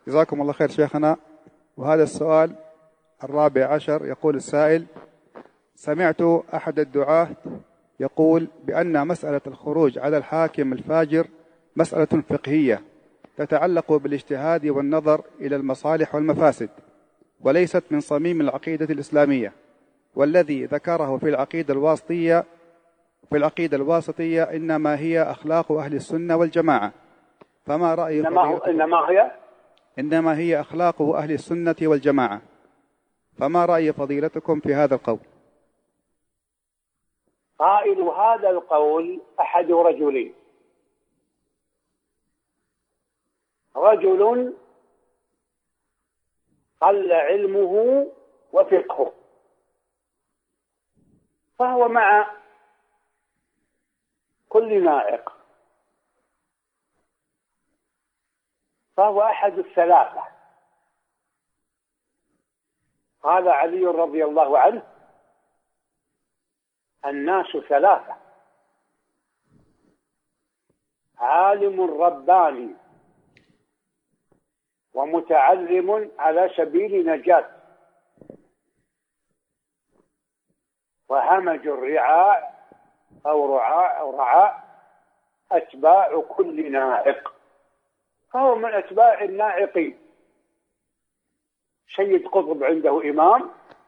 جزاكم الله خير شيخنا. وهذا السؤال 14 يقول السائل: سمعت أحد الدعاة يقول بأن مسألة الخروج على الحاكم الفاجر مسألة فقهية تتعلق بالاجتهاد والنظر إلى المصالح والمفاسد، وليست من صميم العقيدة الإسلامية، والذي ذكره في العقيدة الواسطية إنما هي أخلاق أهل السنة والجماعة. فما رأي إنما هي أخلاق أهل السنة والجماعة. فما رأي فضيلتكم في هذا القول؟ قائل هذا القول أحد رجلين: رجل قل علمه وفقهه فهو مع كل نائق، فهو أحد الثلاثة. قال علي رضي الله عنه: الناس ثلاثة: عالم رباني، ومتعلم على سبيل نجاة، وهمج الرعاء أو رعاء أتباع كل نائق، فهو من أتباع النائقين. سيد قطب عنده إمام،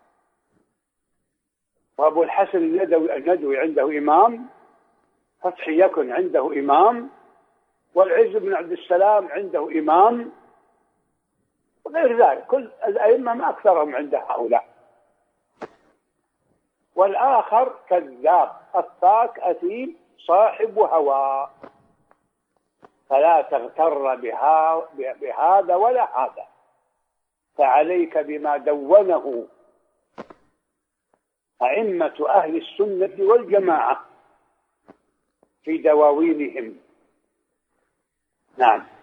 وأبو الحسن الندوي عنده إمام، فتحي يكن عنده إمام، والعز بن عبد السلام عنده إمام، وغير ذلك كل الأئمة ما أكثرهم عند هؤلاء. والآخر كذاب أفاك أثيم صاحب هوى، فلا تغتر بهذا ولا هذا، فعليك بما دونه أئمة أهل السنة والجماعة في دواوينهم. نعم.